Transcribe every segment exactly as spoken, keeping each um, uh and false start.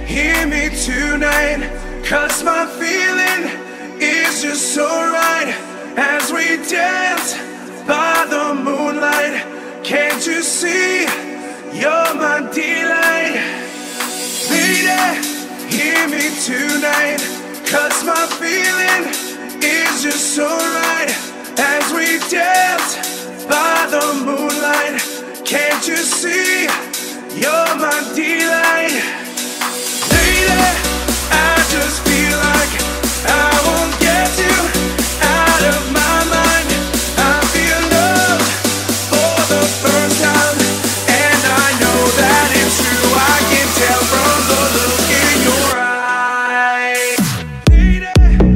hear me tonight, 'cause my feeling is just so right. As we dance by the moonlight, can't you see you're my delight? Lady, hear me tonight, 'cause my feeling is just so right. As we dance by the moonlight, can't you see you're my delight? Lady, I just feel like I won't get you out of my mind. I feel love for the first time, and I know that it's true. I can tell from the look in your eyes. Lady,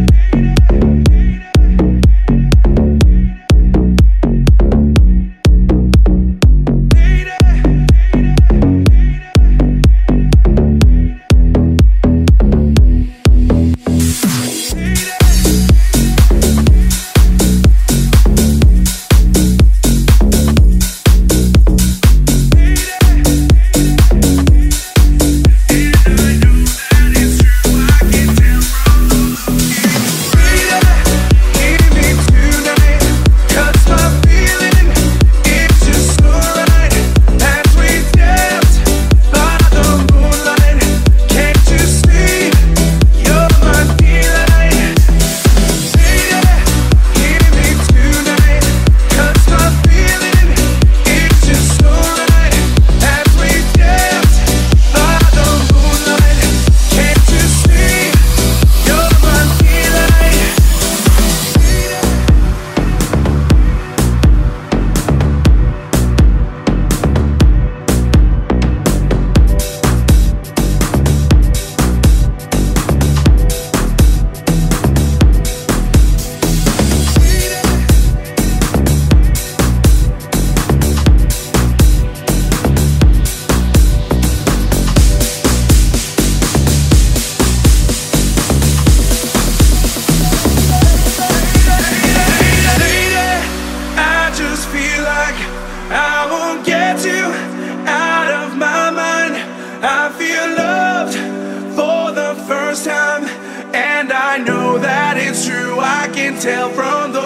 I won't get you out of my mind. I feel loved for the first time, and I know that it's true. I can tell from the